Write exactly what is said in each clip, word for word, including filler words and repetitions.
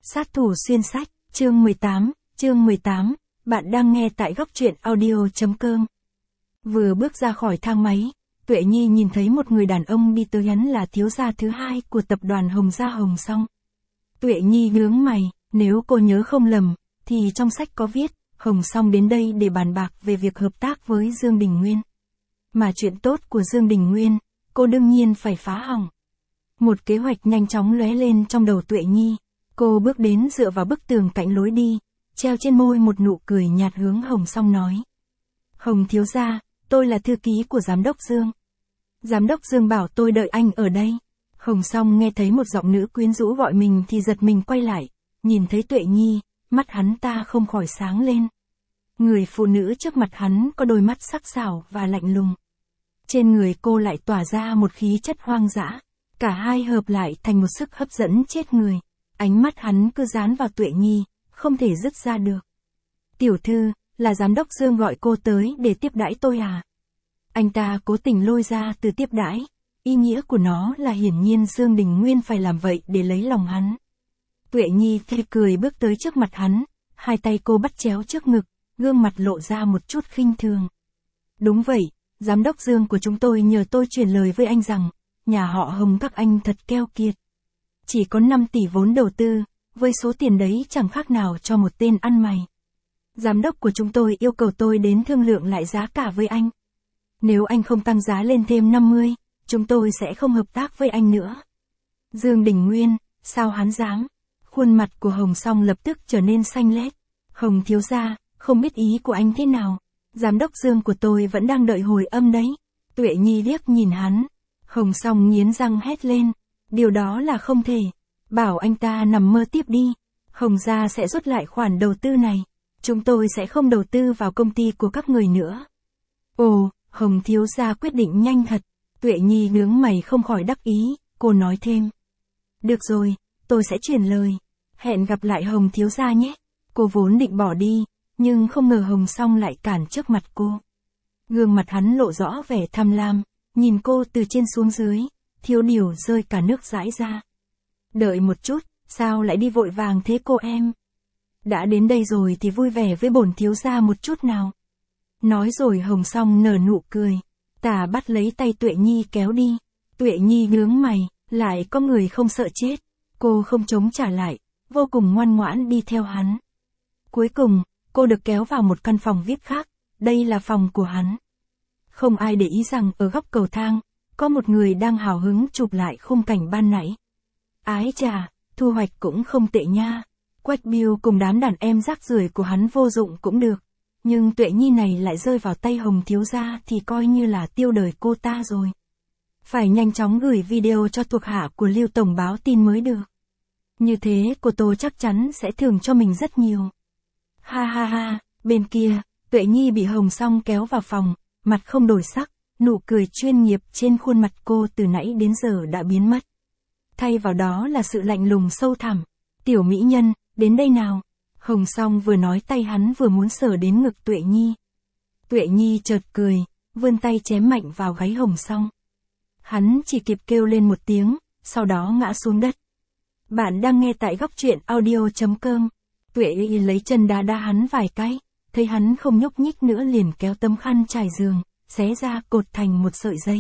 Sát thủ xuyên sách, chương mười tám, chương mười tám, bạn đang nghe tại góc truyện audio.com. Vừa bước ra khỏi thang máy, Tuệ Nhi nhìn thấy một người đàn ông đi tới, hắn là thiếu gia thứ hai của tập đoàn Hồng Gia Hồng Song. Tuệ Nhi nhướng mày, nếu cô nhớ không lầm, thì trong sách có viết, Hồng Song đến đây để bàn bạc về việc hợp tác với Dương Đình Nguyên. Mà chuyện tốt của Dương Đình Nguyên, cô đương nhiên phải phá hỏng. Một kế hoạch nhanh chóng lóe lên trong đầu Tuệ Nhi. Cô bước đến dựa vào bức tường cạnh lối đi, treo trên môi một nụ cười nhạt hướng Hồng Song nói. Hồng thiếu gia, tôi là thư ký của giám đốc Dương. Giám đốc Dương bảo tôi đợi anh ở đây. Hồng Song nghe thấy một giọng nữ quyến rũ gọi mình thì giật mình quay lại, nhìn thấy Tuệ Nhi, mắt hắn ta không khỏi sáng lên. Người phụ nữ trước mặt hắn có đôi mắt sắc sảo và lạnh lùng. Trên người cô lại tỏa ra một khí chất hoang dã, cả hai hợp lại thành một sức hấp dẫn chết người. Ánh mắt hắn cứ dán vào Tuệ Nhi, không thể dứt ra được. Tiểu thư, là giám đốc Dương gọi cô tới để tiếp đãi tôi à? Anh ta cố tình lôi ra từ tiếp đãi, ý nghĩa của nó là hiển nhiên Dương Đình Nguyên phải làm vậy để lấy lòng hắn. Tuệ Nhi tươi cười bước tới trước mặt hắn, hai tay cô bắt chéo trước ngực, gương mặt lộ ra một chút khinh thường. Đúng vậy, giám đốc Dương của chúng tôi nhờ tôi truyền lời với anh rằng, nhà họ Hồng các anh thật keo kiệt. Chỉ có năm tỷ vốn đầu tư, với số tiền đấy chẳng khác nào cho một tên ăn mày. Giám đốc của chúng tôi yêu cầu tôi đến thương lượng lại giá cả với anh. Nếu anh không tăng giá lên thêm năm mươi, chúng tôi sẽ không hợp tác với anh nữa. Dương Đình Nguyên, sao hắn dám? Khuôn mặt của Hồng Song lập tức trở nên xanh lét. Hồng thiếu gia, không biết ý của anh thế nào. Giám đốc Dương của tôi vẫn đang đợi hồi âm đấy. Tuệ Nhi liếc nhìn hắn. Hồng Song nghiến răng hét lên. Điều đó là không thể. Bảo anh ta nằm mơ tiếp đi. Hồng gia sẽ rút lại khoản đầu tư này. Chúng tôi sẽ không đầu tư vào công ty của các người nữa. Ồ, Hồng thiếu gia quyết định nhanh thật. Tuệ Nhi nhướng mày không khỏi đắc ý. Cô nói thêm. Được rồi, tôi sẽ truyền lời. Hẹn gặp lại Hồng thiếu gia nhé. Cô vốn định bỏ đi, nhưng không ngờ Hồng Song lại cản trước mặt cô. Gương mặt hắn lộ rõ vẻ tham lam, nhìn cô từ trên xuống dưới, thiếu điều rơi cả nước dãi ra. Đợi một chút, sao lại đi vội vàng thế cô em? Đã đến đây rồi thì vui vẻ với bổn thiếu gia một chút nào. Nói rồi Hồng Song nở nụ cười, tà bắt lấy tay Tuệ Nhi kéo đi. Tuệ Nhi nhướng mày, lại có người không sợ chết. Cô không chống trả lại, vô cùng ngoan ngoãn đi theo hắn. Cuối cùng, cô được kéo vào một căn phòng vi ai pi khác, đây là phòng của hắn. Không ai để ý rằng ở góc cầu thang, có một người đang hào hứng chụp lại khung cảnh ban nãy. Ái chà, thu hoạch cũng không tệ nha. Quách Biêu cùng đám đàn em rác rưởi của hắn vô dụng cũng được. Nhưng Tuệ Nhi này lại rơi vào tay Hồng thiếu gia thì coi như là tiêu đời cô ta rồi. Phải nhanh chóng gửi video cho thuộc hạ của Lưu Tổng báo tin mới được. Như thế cô Tô chắc chắn sẽ thưởng cho mình rất nhiều. Ha ha ha, bên kia, Tuệ Nhi bị Hồng Song kéo vào phòng, mặt không đổi sắc, nụ cười chuyên nghiệp trên khuôn mặt cô từ nãy đến giờ đã biến mất. Thay vào đó là sự lạnh lùng sâu thẳm. Tiểu mỹ nhân, đến đây nào. Hồng Song vừa nói tay hắn vừa muốn sờ đến ngực Tuệ Nhi. Tuệ Nhi chợt cười, vươn tay chém mạnh vào gáy Hồng Song. Hắn chỉ kịp kêu lên một tiếng, sau đó ngã xuống đất. Bạn đang nghe tại góc truyện audio.com. Tuệ Nhi lấy chân đá đá hắn vài cái, thấy hắn không nhúc nhích nữa liền kéo tấm khăn trải giường, xé ra cột thành một sợi dây.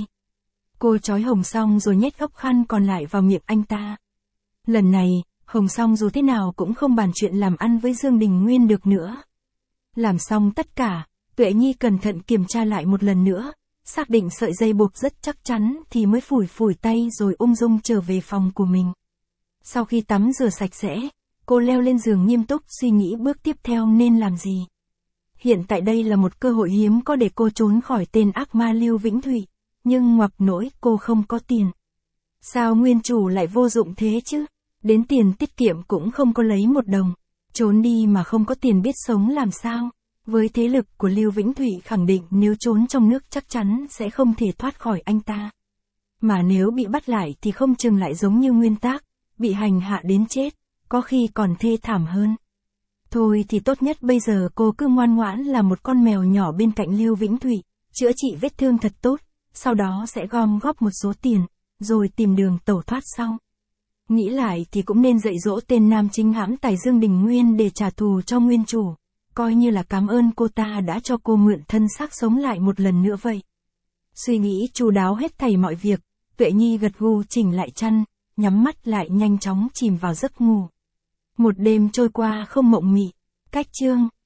Cô trói Hồng Song rồi nhét góc khăn còn lại vào miệng anh ta. Lần này, Hồng Song dù thế nào cũng không bàn chuyện làm ăn với Dương Đình Nguyên được nữa. Làm xong tất cả, Tuệ Nhi cẩn thận kiểm tra lại một lần nữa, xác định sợi dây buộc rất chắc chắn thì mới phủi phủi tay rồi ung dung trở về phòng của mình. Sau khi tắm rửa sạch sẽ, cô leo lên giường nghiêm túc suy nghĩ bước tiếp theo nên làm gì. Hiện tại đây là một cơ hội hiếm có để cô trốn khỏi tên ác ma Lưu Vĩnh Thụy, nhưng ngoặc nỗi cô không có tiền. Sao nguyên chủ lại vô dụng thế chứ? Đến tiền tiết kiệm cũng không có lấy một đồng. Trốn đi mà không có tiền biết sống làm sao? Với thế lực của Lưu Vĩnh Thụy khẳng định nếu trốn trong nước chắc chắn sẽ không thể thoát khỏi anh ta. Mà nếu bị bắt lại thì không chừng lại giống như Nguyên Tác, bị hành hạ đến chết, có khi còn thê thảm hơn. Thôi thì tốt nhất bây giờ cô cứ ngoan ngoãn là một con mèo nhỏ bên cạnh Lưu Vĩnh Thụy, chữa trị vết thương thật tốt, sau đó sẽ gom góp một số tiền, rồi tìm đường tẩu thoát sau. Nghĩ lại thì cũng nên dạy dỗ tên nam chính hãm tài Dương Đình Nguyên để trả thù cho nguyên chủ. Coi như là cảm ơn cô ta đã cho cô mượn thân xác sống lại một lần nữa vậy. Suy nghĩ chu đáo hết thảy mọi việc, Tuệ Nhi gật gù chỉnh lại chăn, nhắm mắt lại nhanh chóng chìm vào giấc ngủ. Một đêm trôi qua không mộng mị. Cách chương